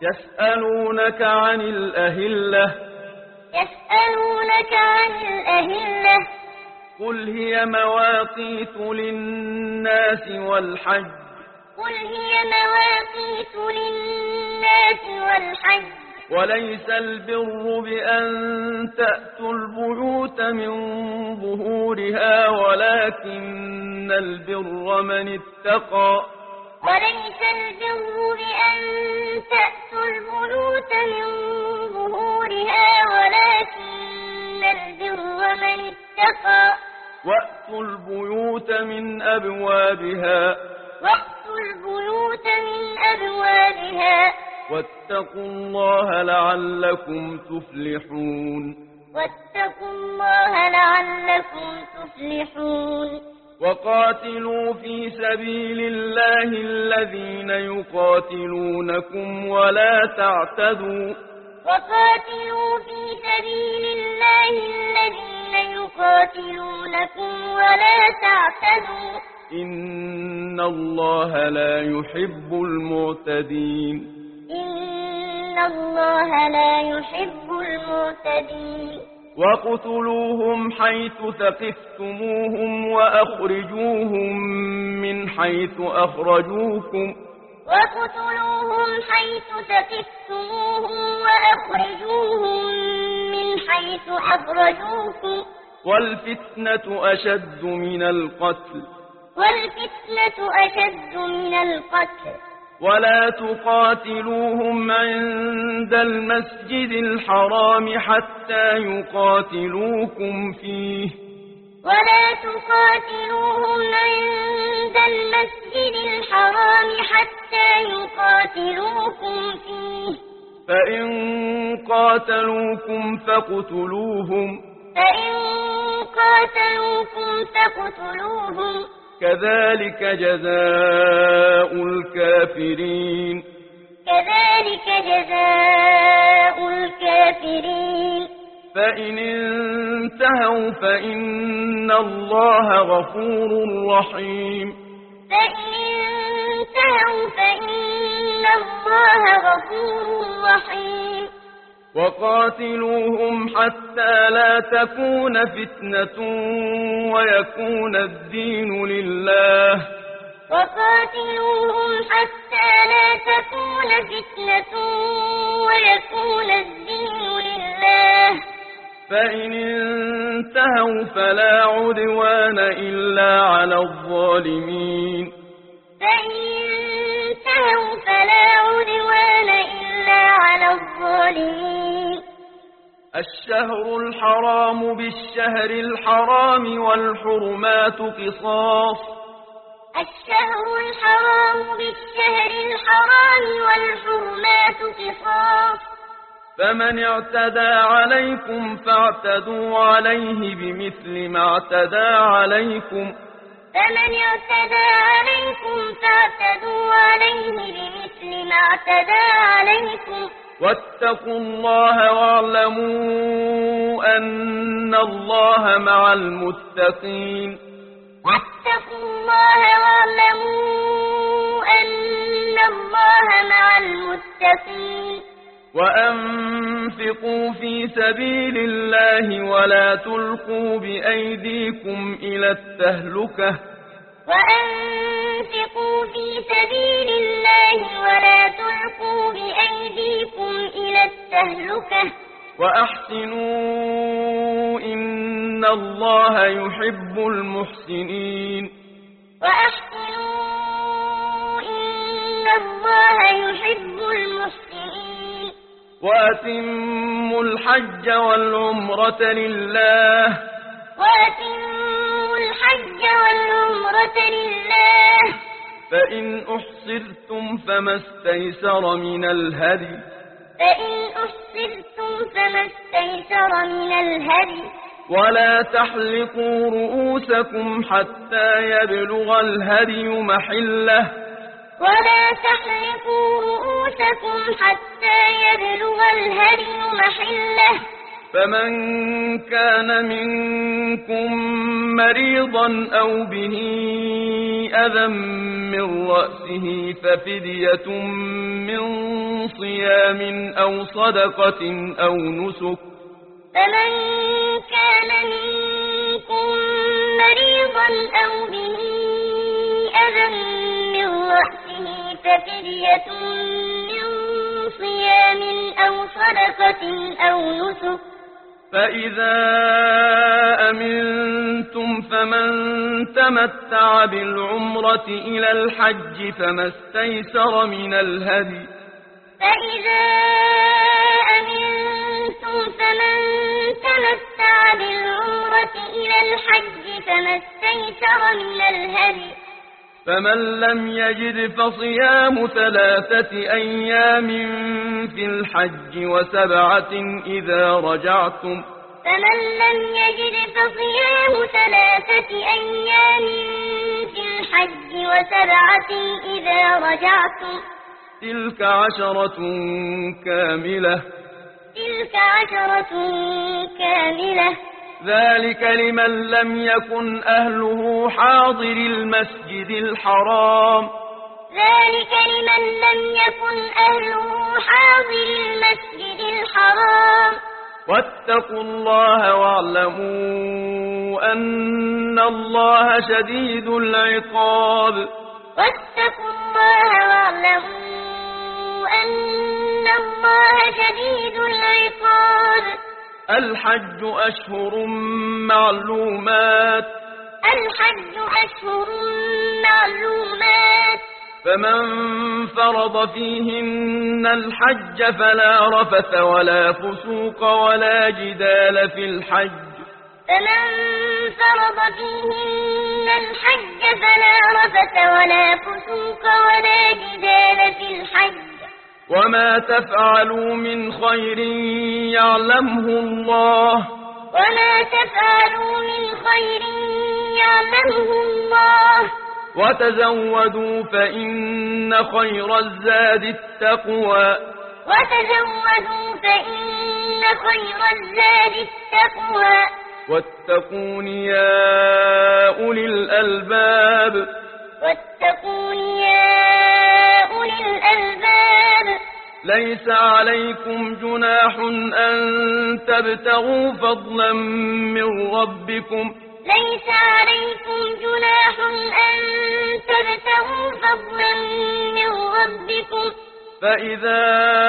يسألونك عن الأهلة قل هي مواقيت للناس والحج وليس البر بأن تأتوا البيوت من ظهورها ولكن البر من اتقى وأتوا البيوت من أبوابها واتقوا الله لعلكم تفلحون وقاتلوا في سبيل الله الذين يقاتلونكم ولا تعتدوا إن الله لا يحب المعتدين وَاقْتُلُوهُمْ حَيْثُ ثَقِفْتُمُوهُمْ وَأَخْرِجُوهُمْ مِنْ حَيْثُ أَخْرَجُوكُمْ وَالْفِتْنَةُ أَشَدُّ مِنَ الْقَتْلِ ولا تقاتلوهم عند المسجد الحرام حتى يقاتلوكم فيه فإن قاتلوكم فاقتلوهم كذلك جزاء الكافرين فإن انتهوا فإن الله غفور رحيم وقاتلوهم حتى لا تكون فتنة ويكون الدين لله فإن انتهوا فلا عدوان إلا على الظالمين الشهر الحرام بالشهر الحرام والحرمات قصاص فمن اعتدى عليكم فاعتدوا عليه بمثل ما اعتدى عليكم واتقوا الله واعلموا أن الله مع المتقين وأنفقوا في سبيل الله ولا تلقوا بأيديكم إلى التهلكة وأحسنوا إن الله يحب المحسنين وأتموا الحج والعمرة لله فإن أحصرتم فما استيسر من الهدي ولا تحلقوا رؤوسكم حتى يبلغ الهدي محله فمن كان منكم مريضا أو به أذى من رأسه ففدية من صيام أو صدقة أو نسك. فمن كان منكم مريضا أو به أذى من رأسه ففدية من صيام أو صدقة أو نسك. فإذا أمنتم فمن تمتع بالعمرة إلى الحج فما استيسر من الهدي. فإذا أمنتم فمن تمتع بالعمرة إلى الحج فما استيسر من الهدي. فمن لم يجد فصيام 3 أيام في الحج و7 إذا رجعتم. فمن لم يجد فصيام 3 أيام في الحج و7 إذا رجعتم. تلك 10 كاملة. تلك 10 كاملة. ذلك لمن لم يكن أهله حاضر المسجد الحرام. ذلك لمن لم يكن أهله حاضر المسجد الحرام. واتقوا الله واعلموا أن الله شديد العقاب. واتقوا الله واعلموا أن الله شديد العقاب. الحج أشهر معلومات. الحج أشهر معلومات. فمن فرض فيهن الحج فلا رفث ولا فسوق ولا جدال في الحج. فمن فرض فيهن الحج فلا رفث ولا فسوق ولا جدال في الحج. وما تفعلوا من خير يعلمه الله. وما تفعلوا من خير يعلمه الله. وتزودوا فإن خير الزاد التقوى. وتزودوا فإن خير الزاد التقوى. واتقون يا أولي الألباب. واتقون يا أولي الألباب. ليس عليكم جناح أن تبتغوا فضلا من ربكم. ليس عليكم جناح أن تبتغوا فضلا من ربكم. فإذا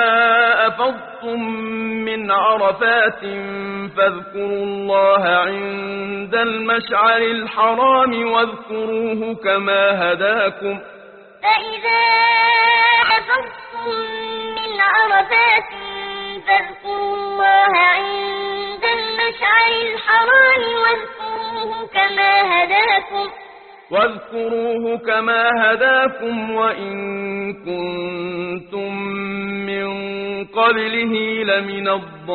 أفضتم من عرفات فاذكروا الله عند المشعر الحرام واذكروه كما هداكم. فإذا أفضتم من عرفات فاذكروا الله عند المشعر الحرام واذكروه كما هداكم وإن كنتم من قبله لمن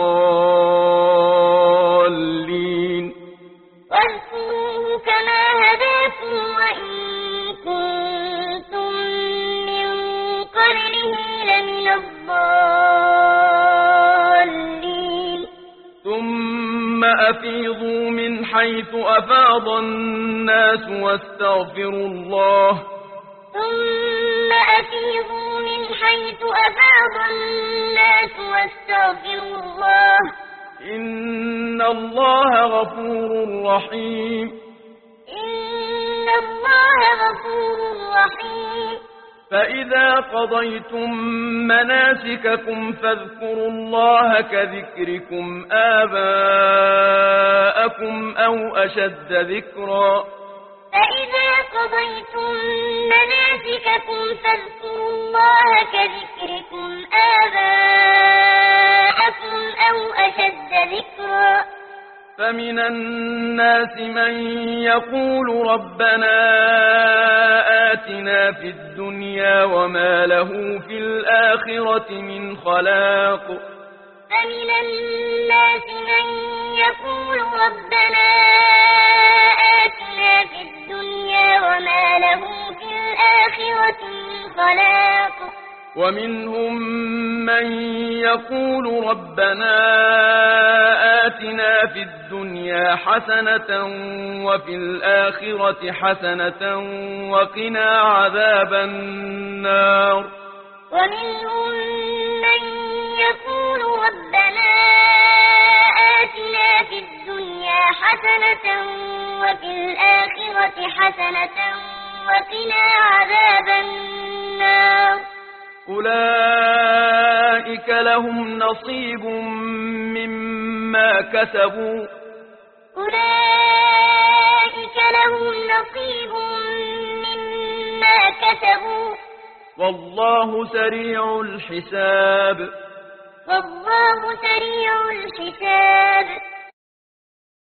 الضالين. واذكروه كما هداكم وإن كنتم من قبله لمن الضالين. ثم أفيضوا من حيث أفاض الناس واستغفروا الله. ثم أفيضوا من حيث أفاض الناس واستغفروا الله. إن الله غفور رحيم. إن الله غفور رحيم. فإذا قضيتم مناسككم فاذكروا الله كذكركم آباءكم أو أشد ذكرا. فإذا قضيتم مناسككم فاذكروا الله كذكركم آباءكم أو أشد ذكرا. فمن الناس من يقول ربنا آتنا في الدنيا وما له في الآخرة من خلاق. فمن الناس من يقول ربنا آتنا في الدنيا وما له في الآخرة من خلاق. ومنهم من يقول ربنا آتنا في الدنيا حسنة وفي الآخرة حسنة وقنا عذاب النار ومنهم من يقول ربنا آتنا في الدنيا حسنة وفي الآخرة حسنة وقنا عذاب النار أولئك لهم نصيب مما كسبوا أولئك لهم نصيب مما كسبوا والله سريع الحساب والله سريع الحساب